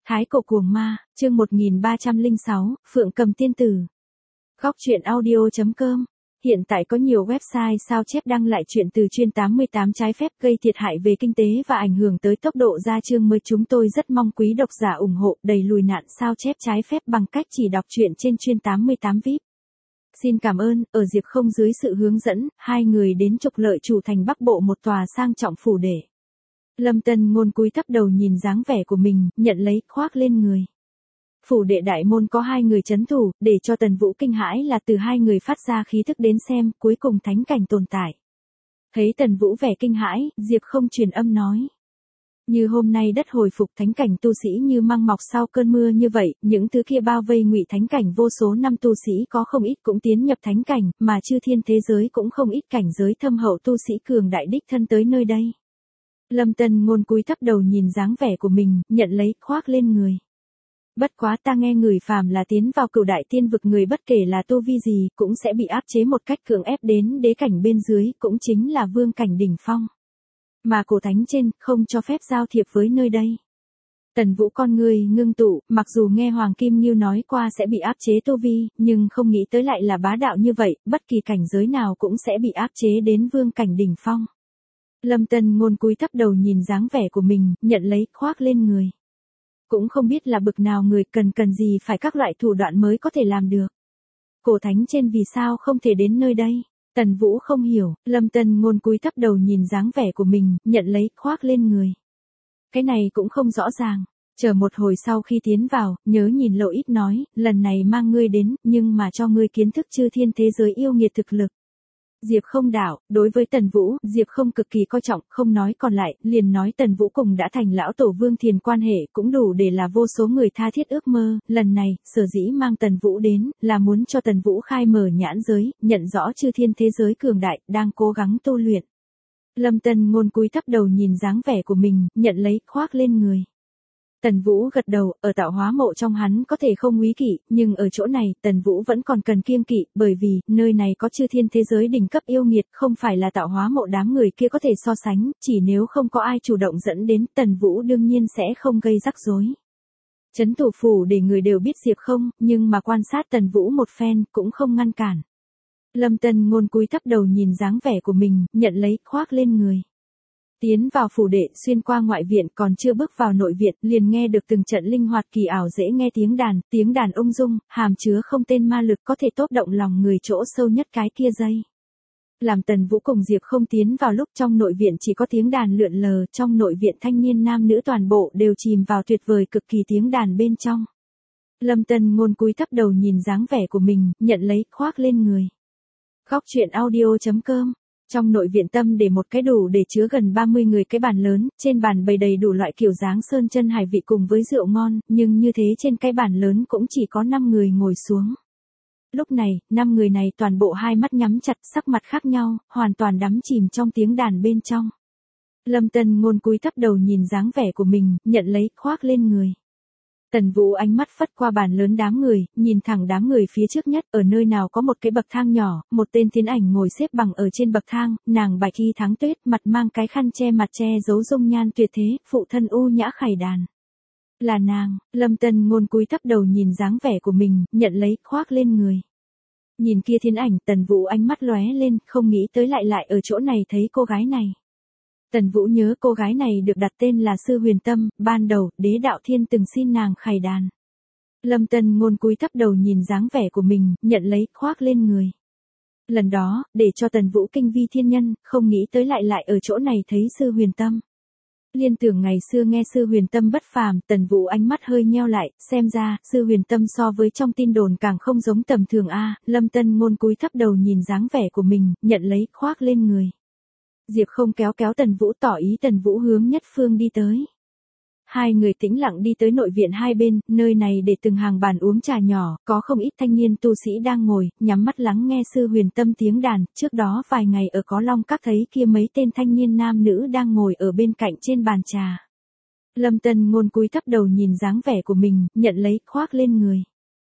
Thái cổ cuồng ma, chương 1306, Phượng Cầm Tiên Tử. Góc truyện audio.com. Hiện tại có nhiều website sao chép đăng lại chuyện từ chuyên 88 trái phép gây thiệt hại về kinh tế và ảnh hưởng tới tốc độ ra chương mới. Chúng tôi rất mong quý độc giả ủng hộ đẩy lùi nạn sao chép trái phép bằng cách chỉ đọc truyện trên chuyên 88 VIP. Xin cảm ơn. Ở Diệp Không dưới sự hướng dẫn, hai người đến trục lợi chủ thành Bắc Bộ một tòa sang trọng phủ đệ. Lâm Tân Ngôn cúi thấp đầu nhìn dáng vẻ của mình, nhận lấy, khoác lên người. Phủ đệ đại môn có hai người trấn thủ, để cho Tần Vũ kinh hãi là từ hai người phát ra khí thức đến xem, cuối cùng thánh cảnh tồn tại. Thấy Tần Vũ vẻ kinh hãi, Diệp Không truyền âm nói. Như hôm nay đất hồi phục, thánh cảnh tu sĩ như măng mọc sau cơn mưa như vậy, những thứ kia bao vây ngụy thánh cảnh vô số năm tu sĩ có không ít cũng tiến nhập thánh cảnh, mà chư thiên thế giới cũng không ít cảnh giới thâm hậu tu sĩ cường đại đích thân tới nơi đây. Lâm Tân Ngôn cúi thấp đầu nhìn dáng vẻ của mình, nhận lấy, khoác lên người. Bất quá ta nghe người phàm là tiến vào cửu đại tiên vực, người bất kể là tu vi gì cũng sẽ bị áp chế một cách cưỡng ép đến đế cảnh bên dưới, cũng chính là vương cảnh đỉnh phong. Mà cổ thánh trên không cho phép giao thiệp với nơi đây. Tần Vũ con người ngưng tụ, mặc dù nghe Hoàng Kim Nghiêu nói qua sẽ bị áp chế tu vi, nhưng không nghĩ tới lại là bá đạo như vậy, bất kỳ cảnh giới nào cũng sẽ bị áp chế đến vương cảnh đỉnh phong. Lâm Tân Ngôn cúi thấp đầu nhìn dáng vẻ của mình, nhận lấy, khoác lên người. Cũng không biết là bực nào người cần gì phải các loại thủ đoạn mới có thể làm được. Cổ thánh trên vì sao không thể đến nơi đây? Tần Vũ không hiểu, Lâm Tân Ngôn cúi thấp đầu nhìn dáng vẻ của mình, nhận lấy, khoác lên người. Cái này cũng không rõ ràng. Chờ một hồi sau khi tiến vào, nhớ nhìn Lộ Ít nói, lần này mang ngươi đến, nhưng mà cho ngươi kiến thức chư thiên thế giới yêu nghiệt thực lực. Diệp Không đạo, đối với Tần Vũ, Diệp Không cực kỳ coi trọng, không nói còn lại, liền nói Tần Vũ cùng đã thành lão tổ vương thiền quan hệ cũng đủ để là vô số người tha thiết ước mơ, lần này, sở dĩ mang Tần Vũ đến, là muốn cho Tần Vũ khai mở nhãn giới, nhận rõ chư thiên thế giới cường đại, đang cố gắng tu luyện. Lâm Tân Ngôn cúi thấp đầu nhìn dáng vẻ của mình, nhận lấy, khoác lên người. Tần Vũ gật đầu, ở tạo hóa mộ trong hắn có thể không úy kỵ, nhưng ở chỗ này, Tần Vũ vẫn còn cần kiêng kỵ, bởi vì, nơi này có chư thiên thế giới đỉnh cấp yêu nghiệt, không phải là tạo hóa mộ đám người kia có thể so sánh, chỉ nếu không có ai chủ động dẫn đến, Tần Vũ đương nhiên sẽ không gây rắc rối. Trấn thủ phủ để người đều biết Diệp Không, nhưng mà quan sát Tần Vũ một phen, cũng không ngăn cản. Lâm Tân Ngôn cúi thấp đầu nhìn dáng vẻ của mình, nhận lấy, khoác lên người. Tiến vào phủ đệ, xuyên qua ngoại viện, còn chưa bước vào nội viện, liền nghe được từng trận linh hoạt kỳ ảo dễ nghe tiếng đàn ung dung, hàm chứa không tên ma lực có thể tốt động lòng người chỗ sâu nhất cái kia dây. Làm Tần Vũ cùng Diệp Không tiến vào lúc trong nội viện chỉ có tiếng đàn lượn lờ, trong nội viện thanh niên nam nữ toàn bộ đều chìm vào tuyệt vời cực kỳ tiếng đàn bên trong. Lâm Tân Ngôn cúi thấp đầu nhìn dáng vẻ của mình, nhận lấy, khoác lên người. Góc truyện audio.com. Trong nội viện tâm để một cái đủ để chứa gần 30 người cái bàn lớn, trên bàn bày đầy đủ loại kiểu dáng sơn chân hải vị cùng với rượu ngon, nhưng như thế trên cái bàn lớn cũng chỉ có 5 người ngồi xuống. Lúc này, 5 người này toàn bộ hai mắt nhắm chặt, sắc mặt khác nhau, hoàn toàn đắm chìm trong tiếng đàn bên trong. Lâm Tân Ngôn cúi thấp đầu nhìn dáng vẻ của mình, nhận lấy, khoác lên người. Tần Vũ ánh mắt phất qua bàn lớn đám người, nhìn thẳng đám người phía trước nhất, ở nơi nào có một cái bậc thang nhỏ, một tên tiến ảnh ngồi xếp bằng ở trên bậc thang, nàng bạch y thắng tuyết, mặt mang cái khăn che mặt che giấu dung nhan tuyệt thế, phụ thân u nhã khải đàn. Là nàng. Lâm Tân Ngôn cúi thấp đầu nhìn dáng vẻ của mình, nhận lấy, khoác lên người. Nhìn kia tiến ảnh, Tần Vũ ánh mắt lóe lên, không nghĩ tới lại ở chỗ này thấy cô gái này. Tần Vũ nhớ cô gái này được đặt tên là Sư Huyền Tâm, ban đầu, Đế Đạo Thiên từng xin nàng khải đàn. Lâm Tân Ngôn cúi thấp đầu nhìn dáng vẻ của mình, nhận lấy, khoác lên người. Lần đó, để cho Tần Vũ kinh vi thiên nhân, không nghĩ tới lại ở chỗ này thấy Sư Huyền Tâm. Liên tưởng ngày xưa nghe Sư Huyền Tâm bất phàm, Tần Vũ ánh mắt hơi nheo lại, xem ra, Sư Huyền Tâm so với trong tin đồn càng không giống tầm thường a. Lâm Tân Ngôn cúi thấp đầu nhìn dáng vẻ của mình, nhận lấy, khoác lên người. Diệp Không kéo Tần Vũ tỏ ý Tần Vũ hướng nhất phương đi tới. Hai người tĩnh lặng đi tới nội viện hai bên, nơi này để từng hàng bàn uống trà nhỏ, có không ít thanh niên tu sĩ đang ngồi, nhắm mắt lắng nghe Sư Huyền Tâm tiếng đàn, trước đó vài ngày ở Có Long Các thấy kia mấy tên thanh niên nam nữ đang ngồi ở bên cạnh trên bàn trà. Lâm Tân Ngôn cúi thấp đầu nhìn dáng vẻ của mình, nhận lấy, khoác lên người.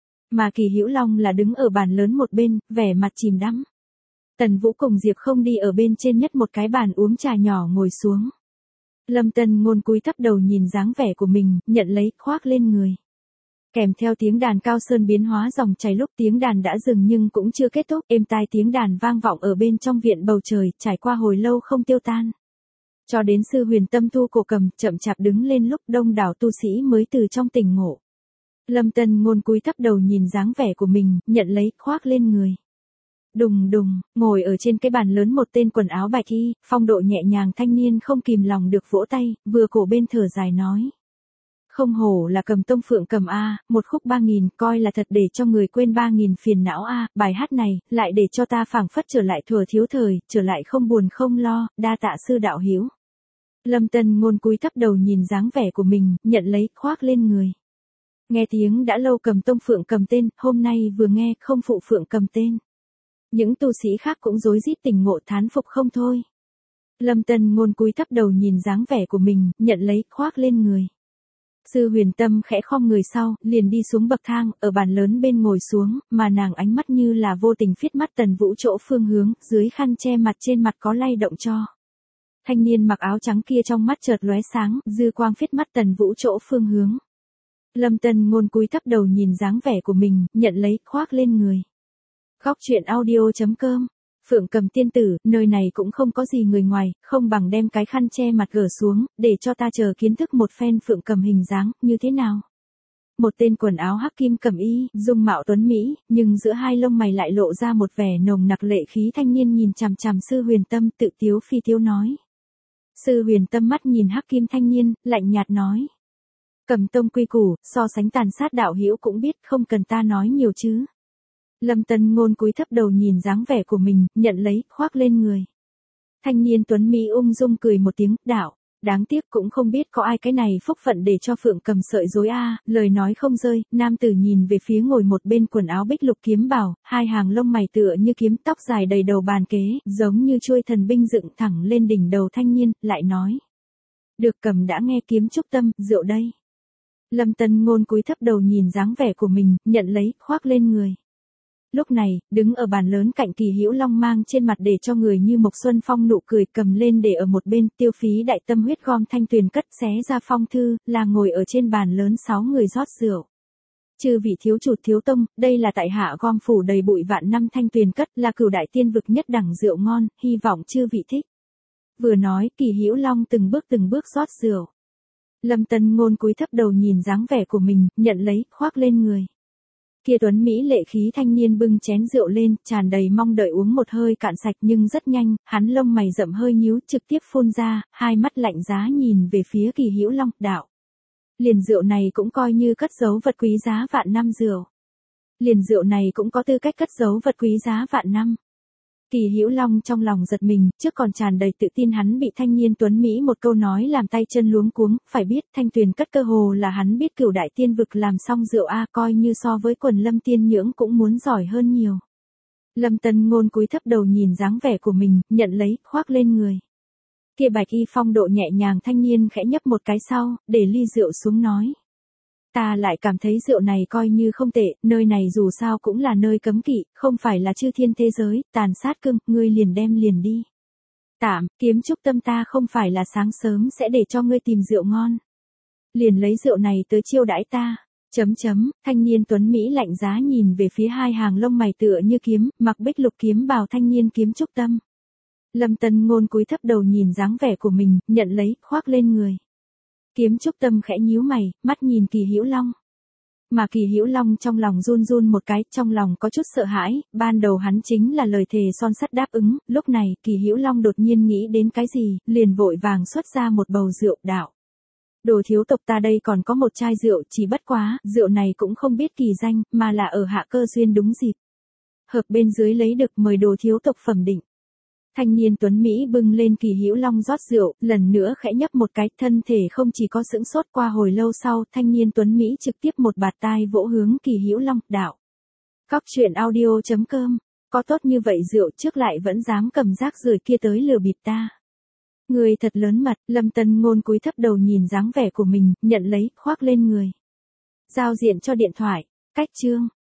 Mà Kỳ Hữu Long là đứng ở bàn lớn một bên, vẻ mặt chìm đắm. Tần Vũ cùng Diệp Không đi ở bên trên nhất một cái bàn uống trà nhỏ ngồi xuống. Lâm Tân Ngôn cúi thấp đầu nhìn dáng vẻ của mình, nhận lấy, khoác lên người. Kèm theo tiếng đàn cao sơn biến hóa dòng chảy, lúc tiếng đàn đã dừng nhưng cũng chưa kết thúc, êm tai tiếng đàn vang vọng ở bên trong viện bầu trời, trải qua hồi lâu không tiêu tan. Cho đến Sư Huyền Tâm thu cổ cầm, chậm chạp đứng lên lúc đông đảo tu sĩ mới từ trong tỉnh ngộ. Lâm Tân Ngôn cúi thấp đầu nhìn dáng vẻ của mình, nhận lấy, khoác lên người. Đùng đùng, ngồi ở trên cái bàn lớn một tên quần áo bạch y, phong độ nhẹ nhàng thanh niên không kìm lòng được vỗ tay, vừa cổ bên thở dài nói. Không hổ là Cầm Tông Phượng Cầm a, một khúc 3.000, coi là thật để cho người quên 3.000 phiền não a, bài hát này, lại để cho ta phảng phất trở lại thuở thiếu thời, trở lại không buồn không lo, đa tạ sư đạo hữu. Lâm Tân Ngôn cúi thấp đầu nhìn dáng vẻ của mình, nhận lấy, khoác lên người. Nghe tiếng đã lâu Cầm Tông Phượng Cầm tên, hôm nay vừa nghe, không phụ Phượng Cầm tên. Những tu sĩ khác cũng rối rít tỉnh ngộ thán phục không thôi. Lâm Tân Ngôn cúi thấp đầu nhìn dáng vẻ của mình, nhận lấy, khoác lên người. Sư Huyền Tâm khẽ khom người sau, liền đi xuống bậc thang, ở bàn lớn bên ngồi xuống, mà nàng ánh mắt như là vô tình phiết mắt Tần Vũ chỗ phương hướng, dưới khăn che mặt trên mặt có lay động cho. Thanh niên mặc áo trắng kia trong mắt chợt lóe sáng, dư quang phiết mắt Tần Vũ chỗ phương hướng. Lâm Tân Ngôn cúi thấp đầu nhìn dáng vẻ của mình, nhận lấy, khoác lên người. Góc truyện audio.com. Phượng Cầm tiên tử, nơi này cũng không có gì người ngoài, không bằng đem cái khăn che mặt gỡ xuống, để cho ta chờ kiến thức một phen Phượng Cầm hình dáng, như thế nào. Một tên quần áo hắc kim cẩm y, dung mạo tuấn mỹ, nhưng giữa hai lông mày lại lộ ra một vẻ nồng nặc lệ khí thanh niên nhìn chằm chằm Sư Huyền Tâm, tự tiếu phi tiếu nói. Sư Huyền Tâm mắt nhìn hắc kim thanh niên, lạnh nhạt nói. Cầm Tông quy củ, so sánh tàn sát đạo hữu cũng biết, không cần ta nói nhiều chứ. Lâm Tân Ngôn cúi thấp đầu nhìn dáng vẻ của mình, nhận lấy, khoác lên người. Thanh niên tuấn mỹ ung dung cười một tiếng, đạo, đáng tiếc cũng không biết có ai cái này phúc phận để cho Phượng Cầm sợi rối a. Lời nói không rơi, nam tử nhìn về phía ngồi một bên quần áo bích lục kiếm bào, hai hàng lông mày tựa như kiếm, tóc dài đầy đầu bàn kế, giống như chuôi thần binh dựng thẳng lên đỉnh đầu thanh niên, lại nói. Được Cầm đã nghe kiếm trúc tâm, rượu đây. Lâm Tân Ngôn cúi thấp đầu nhìn dáng vẻ của mình, nhận lấy, khoác lên người. Lúc này, đứng ở bàn lớn cạnh Kỳ Hữu Long mang trên mặt để cho người như Mộc Xuân Phong nụ cười, cầm lên để ở một bên, tiêu phí đại tâm huyết gom thanh tuyền cất xé ra phong thư, là ngồi ở trên bàn lớn 6 người rót rượu. Chư vị thiếu chủ thiếu tông, đây là tại hạ gom phủ đầy bụi vạn năm thanh tuyền cất, là cửu đại tiên vực nhất đẳng rượu ngon, hy vọng chư vị thích. Vừa nói, Kỳ Hữu Long từng bước rót rượu. Lâm Tân Ngôn cúi thấp đầu nhìn dáng vẻ của mình, nhận lấy, khoác lên người. Kia tuấn mỹ lệ khí thanh niên bưng chén rượu lên, tràn đầy mong đợi uống một hơi cạn sạch, nhưng rất nhanh, hắn lông mày rậm hơi nhíu, trực tiếp phun ra, hai mắt lạnh giá nhìn về phía Kỳ Hữu Long, đạo. Liền rượu này cũng coi như cất giấu vật quý giá vạn năm rượu. Liền rượu này cũng có tư cách cất giấu vật quý giá vạn năm. Kỳ Hữu Long trong lòng giật mình, trước còn tràn đầy tự tin hắn bị thanh niên tuấn mỹ một câu nói làm tay chân luống cuống, phải biết thanh tuyền cất cơ hồ là hắn biết cửu đại tiên vực làm xong rượu a, coi như so với quần Lâm tiên nhưỡng cũng muốn giỏi hơn nhiều. Lâm Tân Ngôn cúi thấp đầu nhìn dáng vẻ của mình, nhận lấy, khoác lên người. Kia bạch y phong độ nhẹ nhàng thanh niên khẽ nhấp một cái sau, để ly rượu xuống nói. Ta lại cảm thấy rượu này coi như không tệ, nơi này dù sao cũng là nơi cấm kỵ, không phải là chư thiên thế giới, tàn sát cưng, ngươi liền đem liền đi. Tạm, kiếm trúc tâm ta không phải là sáng sớm sẽ để cho ngươi tìm rượu ngon. Liền lấy rượu này tới chiêu đãi ta. Thanh niên tuấn Mỹ lạnh giá nhìn về phía hai hàng lông mày tựa như kiếm, mặc bích lục kiếm bào thanh niên kiếm trúc tâm. Lâm Tân Ngôn cúi thấp đầu nhìn dáng vẻ của mình, nhận lấy, khoác lên người. Kiếm trúc tâm khẽ nhíu mày, mắt nhìn Kỳ Hữu Long. Mà Kỳ Hữu Long trong lòng run run một cái, trong lòng có chút sợ hãi, ban đầu hắn chính là lời thề son sắt đáp ứng, lúc này, Kỳ Hữu Long đột nhiên nghĩ đến cái gì, liền vội vàng xuất ra một bầu rượu, đạo. Đồ thiếu tộc ta đây còn có một chai rượu, chỉ bất quá, rượu này cũng không biết kỳ danh, mà là ở hạ cơ duyên đúng dịp. Hợp bên dưới lấy được mời đồ thiếu tộc phẩm định. Thanh niên tuấn Mỹ bưng lên Kỳ Hữu Long rót rượu, lần nữa khẽ nhấp một cái, thân thể không chỉ có sững sốt, qua hồi lâu sau, thanh niên tuấn Mỹ trực tiếp một bạt tai vỗ hướng Kỳ Hữu Long, đạo. Góc truyện audio.com, có tốt như vậy rượu trước lại vẫn dám cầm rác rưởi kia tới lừa bịp ta. Người thật lớn mật, Lâm Tân Ngôn cúi thấp đầu nhìn dáng vẻ của mình, nhận lấy, khoác lên người. Giao diện cho điện thoại, cách chương.